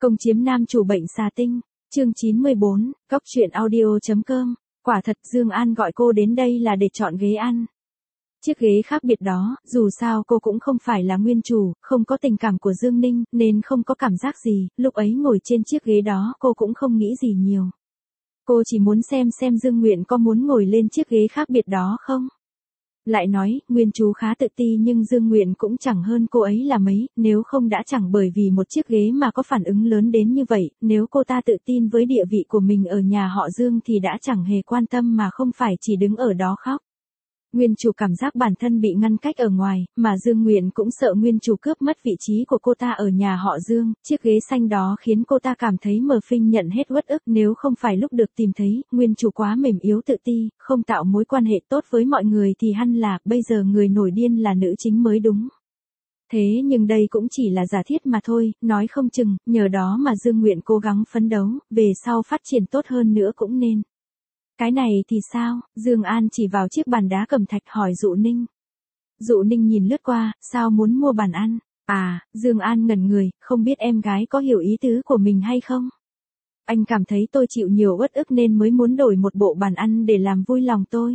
Công chiếm nam chủ bệnh xà tinh, chương 94, Cóc truyện audio.com. Quả thật Dương An gọi cô đến đây là để chọn ghế ăn. Chiếc ghế khác biệt đó, dù sao cô cũng không phải là nguyên chủ, không có tình cảm của Dương Ninh, nên không có cảm giác gì, lúc ấy ngồi trên chiếc ghế đó cô cũng không nghĩ gì nhiều. Cô chỉ muốn xem Dương Nguyện có muốn ngồi lên chiếc ghế khác biệt đó không. Lại nói, nguyên chú khá tự ti nhưng Dương Nguyện cũng chẳng hơn cô ấy là mấy, nếu không đã chẳng bởi vì một chiếc ghế mà có phản ứng lớn đến như vậy, nếu cô ta tự tin với địa vị của mình ở nhà họ Dương thì đã chẳng hề quan tâm mà không phải chỉ đứng ở đó khóc. Nguyên chủ cảm giác bản thân bị ngăn cách ở ngoài, mà Dương Nguyện cũng sợ nguyên chủ cướp mất vị trí của cô ta ở nhà họ Dương, chiếc ghế xanh đó khiến cô ta cảm thấy mờ phinh nhận hết uất ức nếu không phải lúc được tìm thấy, nguyên chủ quá mềm yếu tự ti, không tạo mối quan hệ tốt với mọi người thì hẳn là, bây giờ người nổi điên là nữ chính mới đúng. Thế nhưng đây cũng chỉ là giả thiết mà thôi, nói không chừng, nhờ đó mà Dương Nguyện cố gắng phấn đấu, về sau phát triển tốt hơn nữa cũng nên. Cái này thì sao? Dương An chỉ vào chiếc bàn đá cẩm thạch hỏi Dụ Ninh. Dụ Ninh nhìn lướt qua, sao muốn mua bàn ăn? À, Dương An ngẩn người, không biết em gái có hiểu ý tứ của mình hay không? Anh cảm thấy tôi chịu nhiều uất ức nên mới muốn đổi một bộ bàn ăn để làm vui lòng tôi.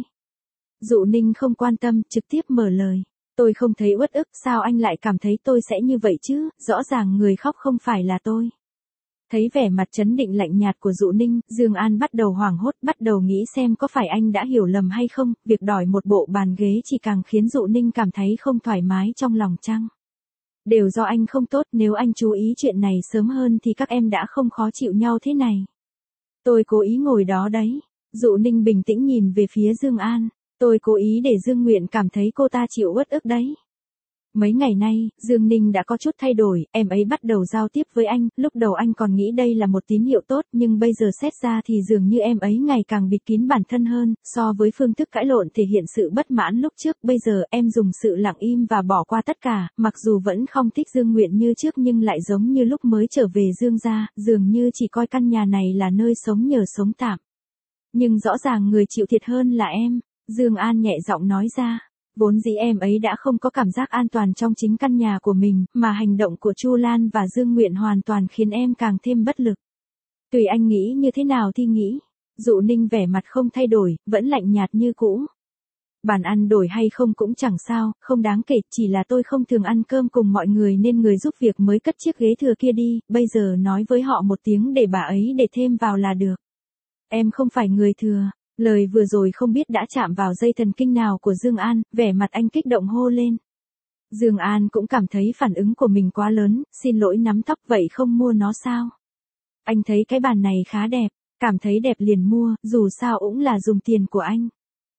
Dụ Ninh không quan tâm, trực tiếp mở lời. Tôi không thấy uất ức, sao anh lại cảm thấy tôi sẽ như vậy chứ, rõ ràng người khóc không phải là tôi. Thấy vẻ mặt trấn định lạnh nhạt của Dụ Ninh, Dương An bắt đầu hoảng hốt, bắt đầu nghĩ xem có phải anh đã hiểu lầm hay không, việc đòi một bộ bàn ghế chỉ càng khiến Dụ Ninh cảm thấy không thoải mái trong lòng chăng. Đều do anh không tốt, nếu anh chú ý chuyện này sớm hơn thì các em đã không khó chịu nhau thế này. Tôi cố ý ngồi đó đấy. Dụ Ninh bình tĩnh nhìn về phía Dương An. Tôi cố ý để Dương Nguyện cảm thấy cô ta chịu uất ức đấy. Mấy ngày nay, Dương Ninh đã có chút thay đổi, em ấy bắt đầu giao tiếp với anh, lúc đầu anh còn nghĩ đây là một tín hiệu tốt nhưng bây giờ xét ra thì dường như em ấy ngày càng bịt kín bản thân hơn, so với phương thức cãi lộn thể hiện sự bất mãn lúc trước, bây giờ em dùng sự lặng im và bỏ qua tất cả, mặc dù vẫn không thích Dương Nguyện như trước nhưng lại giống như lúc mới trở về Dương gia, dường như chỉ coi căn nhà này là nơi sống nhờ sống tạm. Nhưng rõ ràng người chịu thiệt hơn là em, Dương An nhẹ giọng nói ra. Vốn dĩ em ấy đã không có cảm giác an toàn trong chính căn nhà của mình, mà hành động của Chu Lan và Dương Nguyện hoàn toàn khiến em càng thêm bất lực. Tùy anh nghĩ như thế nào thì nghĩ. Dụ Ninh vẻ mặt không thay đổi, vẫn lạnh nhạt như cũ. Bàn ăn đổi hay không cũng chẳng sao, không đáng kể, chỉ là tôi không thường ăn cơm cùng mọi người nên người giúp việc mới cất chiếc ghế thừa kia đi, bây giờ nói với họ một tiếng để bà ấy để thêm vào là được. Em không phải người thừa. Lời vừa rồi không biết đã chạm vào dây thần kinh nào của Dương An, vẻ mặt anh kích động hô lên. Dương An cũng cảm thấy phản ứng của mình quá lớn, xin lỗi nắm tóc vậy không mua nó sao? Anh thấy cái bàn này khá đẹp, cảm thấy đẹp liền mua, dù sao cũng là dùng tiền của anh.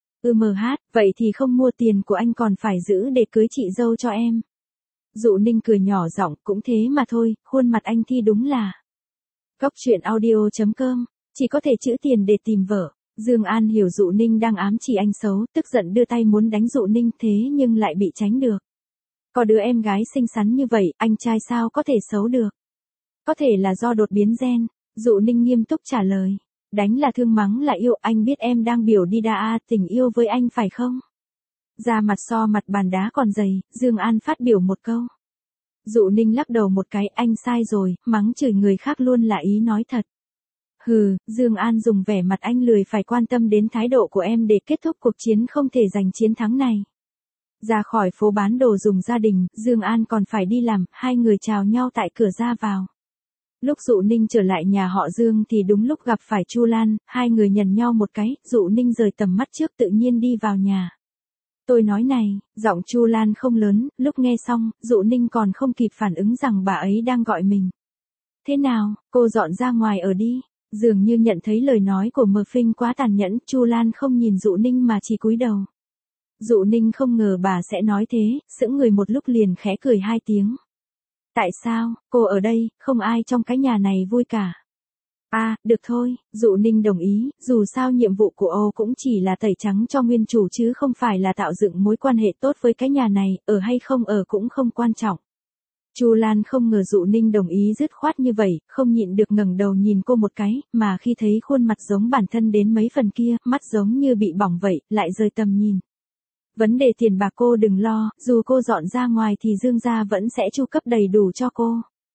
Vậy thì không mua tiền của anh còn phải giữ để cưới chị dâu cho em. Dụ Ninh cười nhỏ giọng, cũng thế mà thôi, khuôn mặt anh thi đúng là. Cóc truyện audio.com, chỉ có thể chữ tiền để tìm vợ. Dương An hiểu Dụ Ninh đang ám chỉ anh xấu, tức giận đưa tay muốn đánh Dụ Ninh thế nhưng lại bị tránh được. Có đứa em gái xinh xắn như vậy, anh trai sao có thể xấu được? Có thể là do đột biến gen, Dụ Ninh nghiêm túc trả lời. Đánh là thương mắng là yêu, anh biết em đang biểu đi đa tình yêu với anh phải không? Da mặt so mặt bàn đá còn dày, Dương An phát biểu một câu. Dụ Ninh lắc đầu một cái, anh sai rồi, mắng chửi người khác luôn là ý nói thật. Hừ, Dương An dùng vẻ mặt anh lười phải quan tâm đến thái độ của em để kết thúc cuộc chiến không thể giành chiến thắng này. Ra khỏi phố bán đồ dùng gia đình, Dương An còn phải đi làm, hai người chào nhau tại cửa ra vào. Lúc Dụ Ninh trở lại nhà họ Dương thì đúng lúc gặp phải Chu Lan, hai người nhần nhau một cái, Dụ Ninh rời tầm mắt trước tự nhiên đi vào nhà. Tôi nói này, giọng Chu Lan không lớn, lúc nghe xong, Dụ Ninh còn không kịp phản ứng rằng bà ấy đang gọi mình. Thế nào, cô dọn ra ngoài ở đi. Dường như nhận thấy lời nói của Mờ Phinh quá tàn nhẫn, Chu Lan không nhìn Dụ Ninh mà chỉ cúi đầu. Dụ Ninh không ngờ bà sẽ nói thế, sững người một lúc liền khẽ cười hai tiếng. Tại sao, cô ở đây, không ai trong cái nhà này vui cả. Được thôi, Dụ Ninh đồng ý, dù sao nhiệm vụ của Âu cũng chỉ là tẩy trắng cho nguyên chủ chứ không phải là tạo dựng mối quan hệ tốt với cái nhà này, ở hay không ở cũng không quan trọng. Chu Lan không ngờ Dụ Ninh đồng ý dứt khoát như vậy, không nhịn được ngẩng đầu nhìn cô một cái, mà khi thấy khuôn mặt giống bản thân đến mấy phần kia, mắt giống như bị bỏng vậy, lại rời tầm nhìn. Vấn đề tiền bạc cô đừng lo, dù cô dọn ra ngoài thì Dương gia vẫn sẽ chu cấp đầy đủ cho cô.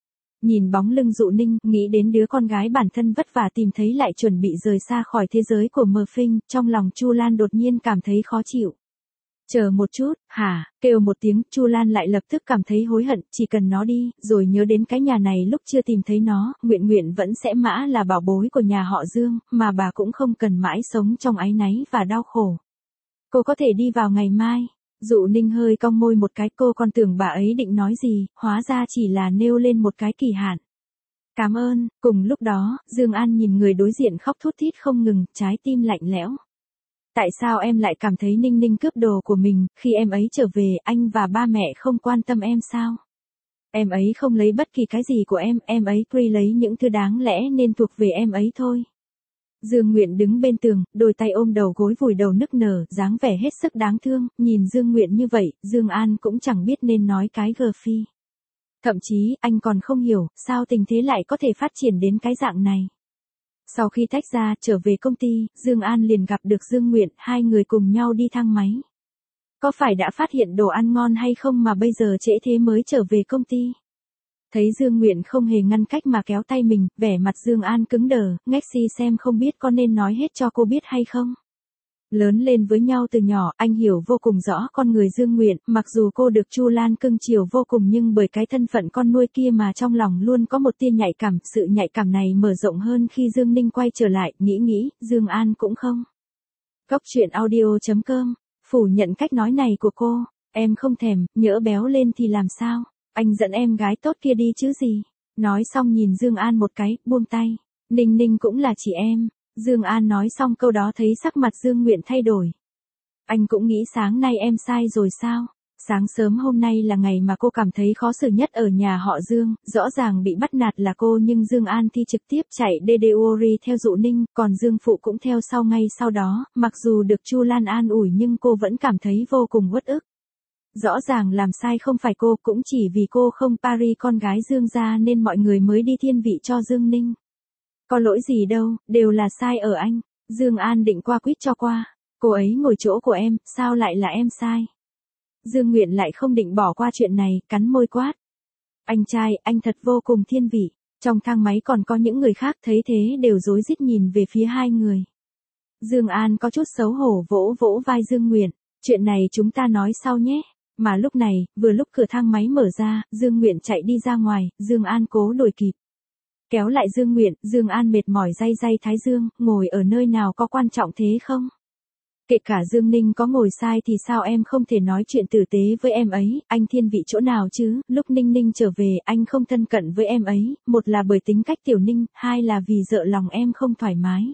Nhìn bóng lưng Dụ Ninh, nghĩ đến đứa con gái bản thân vất vả tìm thấy lại chuẩn bị rời xa khỏi thế giới của Mờ Phinh, trong lòng Chu Lan đột nhiên cảm thấy khó chịu. Chờ một chút, hả, kêu một tiếng, Chu Lan lại lập tức cảm thấy hối hận, chỉ cần nó đi, rồi nhớ đến cái nhà này lúc chưa tìm thấy nó, Nguyện Nguyện vẫn sẽ mã là bảo bối của nhà họ Dương, mà bà cũng không cần mãi sống trong áy náy và đau khổ. Cô có thể đi vào ngày mai. Dụ Ninh hơi cong môi một cái, cô còn tưởng bà ấy định nói gì, hóa ra chỉ là nêu lên một cái kỳ hạn. Cảm ơn, cùng lúc đó, Dương An nhìn người đối diện khóc thút thít không ngừng, trái tim lạnh lẽo. Tại sao em lại cảm thấy Ninh Ninh cướp đồ của mình, khi em ấy trở về, anh và ba mẹ không quan tâm em sao? Em ấy không lấy bất kỳ cái gì của em ấy quy lấy những thứ đáng lẽ nên thuộc về em ấy thôi. Dương Nguyện đứng bên tường, đôi tay ôm đầu gối vùi đầu nức nở, dáng vẻ hết sức đáng thương, nhìn Dương Nguyện như vậy, Dương An cũng chẳng biết nên nói cái gờ phi. Thậm chí, anh còn không hiểu, sao tình thế lại có thể phát triển đến cái dạng này. Sau khi tách ra, trở về công ty, Dương An liền gặp được Dương Nguyện, hai người cùng nhau đi thang máy. Có phải đã phát hiện đồ ăn ngon hay không mà bây giờ trễ thế mới trở về công ty? Thấy Dương Nguyện không hề ngăn cách mà kéo tay mình, vẻ mặt Dương An cứng đờ, ngách si xem không biết có nên nói hết cho cô biết hay không. Lớn lên với nhau từ nhỏ, anh hiểu vô cùng rõ con người Dương Nguyện, mặc dù cô được Chu Lan cưng chiều vô cùng nhưng bởi cái thân phận con nuôi kia mà trong lòng luôn có một tia nhạy cảm, sự nhạy cảm này mở rộng hơn khi Dương Ninh quay trở lại, nghĩ, Dương An cũng không. Góc truyện audio.com, phủ nhận cách nói này của cô, em không thèm, nhỡ béo lên thì làm sao? Anh dẫn em gái tốt kia đi chứ gì. Nói xong nhìn Dương An một cái, buông tay. Ninh Ninh cũng là chị em. Dương An nói xong câu đó thấy sắc mặt Dương Nguyện thay đổi. Anh cũng nghĩ sáng nay em sai rồi sao? Sáng sớm hôm nay là ngày mà cô cảm thấy khó xử nhất ở nhà họ Dương, rõ ràng bị bắt nạt là cô nhưng Dương An thì trực tiếp chạy DDory theo Dụ Ninh, còn Dương Phụ cũng theo sau ngay sau đó, mặc dù được Chu Lan an ủi nhưng cô vẫn cảm thấy vô cùng uất ức. Rõ ràng làm sai không phải cô, cũng chỉ vì cô không pari con gái Dương gia nên mọi người mới đi thiên vị cho Dương Ninh. Có lỗi gì đâu, đều là sai ở anh. Dương An định qua quýt cho qua. Cô ấy ngồi chỗ của em, sao lại là em sai? Dương Nguyện lại không định bỏ qua chuyện này, cắn môi quát. Anh trai, anh thật vô cùng thiên vị. Trong thang máy còn có những người khác thấy thế đều rối rít nhìn về phía hai người. Dương An có chút xấu hổ vỗ vỗ vai Dương Nguyện. Chuyện này chúng ta nói sau nhé. Mà lúc này, vừa lúc cửa thang máy mở ra, Dương Nguyện chạy đi ra ngoài, Dương An cố đuổi kịp. Kéo lại Dương Nguyện, Dương An mệt mỏi day thái dương, ngồi ở nơi nào có quan trọng thế không? Kể cả Dương Ninh có ngồi sai thì sao em không thể nói chuyện tử tế với em ấy, anh thiên vị chỗ nào chứ? Lúc Ninh Ninh trở về, anh không thân cận với em ấy, một là bởi tính cách Tiểu Ninh, hai là vì sợ lòng em không thoải mái.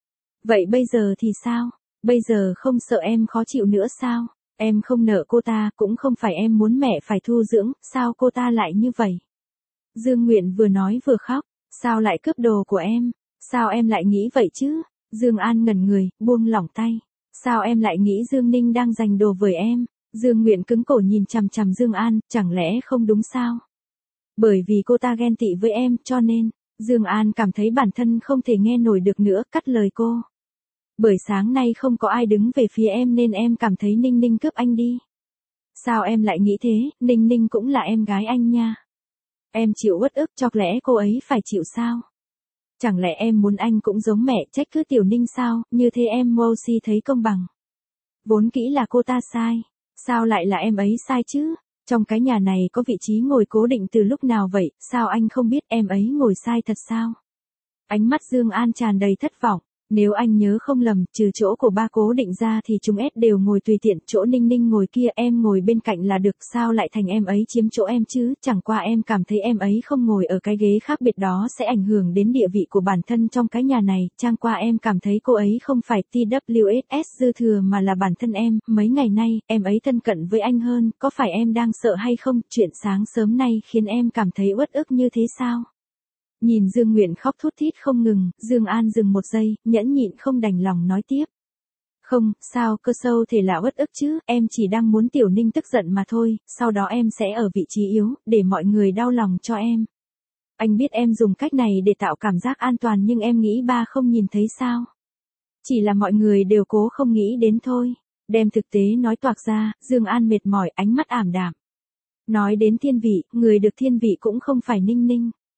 Vậy bây giờ thì sao? Bây giờ không sợ em khó chịu nữa sao? Em không nợ cô ta, cũng không phải em muốn mẹ phải thu dưỡng, sao cô ta lại như vậy? Dương Nguyện vừa nói vừa khóc, sao lại cướp đồ của em? Sao em lại nghĩ vậy chứ? Dương An ngẩn người, buông lỏng tay. Sao em lại nghĩ Dương Ninh đang giành đồ với em? Dương Nguyện cứng cổ nhìn chằm chằm Dương An, chẳng lẽ không đúng sao? Bởi vì cô ta ghen tị với em, cho nên, Dương An cảm thấy bản thân không thể nghe nổi được nữa, cắt lời cô. Bởi sáng nay không có ai đứng về phía em nên em cảm thấy Ninh Ninh cướp anh đi. Sao em lại nghĩ thế, Ninh Ninh cũng là em gái anh nha. Em chịu uất ức, chọc lẽ cô ấy phải chịu sao? Chẳng lẽ em muốn anh cũng giống mẹ trách cứ Tiểu Ninh sao, như thế em Mosi thấy công bằng. Vốn kỹ là cô ta sai, sao lại là em ấy sai chứ? Trong cái nhà này có vị trí ngồi cố định từ lúc nào vậy, sao anh không biết em ấy ngồi sai thật sao? Ánh mắt Dương An tràn đầy thất vọng. Nếu anh nhớ không lầm, trừ chỗ của ba cố định ra thì chúng S đều ngồi tùy tiện, chỗ Ninh Ninh ngồi kia em ngồi bên cạnh là được, sao lại thành em ấy chiếm chỗ em chứ, chẳng qua em cảm thấy em ấy không ngồi ở cái ghế khác biệt đó sẽ ảnh hưởng đến địa vị của bản thân trong cái nhà này, chẳng qua em cảm thấy cô ấy không phải TWS dư thừa mà là bản thân em, mấy ngày nay, em ấy thân cận với anh hơn, có phải em đang sợ hay không, chuyện sáng sớm nay khiến em cảm thấy uất ức như thế sao? Nhìn Dương Nguyện khóc thút thít không ngừng, Dương An dừng một giây, nhẫn nhịn không đành lòng nói tiếp. Không, sao cơ sâu thể là uất ức chứ, em chỉ đang muốn Tiểu Ninh tức giận mà thôi, sau đó em sẽ ở vị trí yếu, để mọi người đau lòng cho em. Anh biết em dùng cách này để tạo cảm giác an toàn nhưng em nghĩ ba không nhìn thấy sao. Chỉ là mọi người đều cố không nghĩ đến thôi. Đem thực tế nói toạc ra, Dương An mệt mỏi, ánh mắt ảm đạm. Nói đến thiên vị, người được thiên vị cũng không phải Ninh Ninh.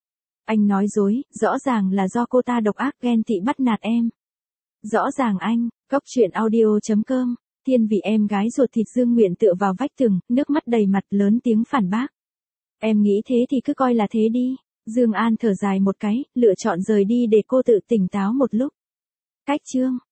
Anh nói dối, rõ ràng là do cô ta độc ác ghen tị bắt nạt em. Rõ ràng anh, Cóc truyện audio.com, Thiên vì em gái ruột thịt Dương Nguyện tựa vào vách tường, nước mắt đầy mặt lớn tiếng phản bác. Em nghĩ thế thì cứ coi là thế đi. Dương An thở dài một cái, lựa chọn rời đi để cô tự tỉnh táo một lúc. Cách chương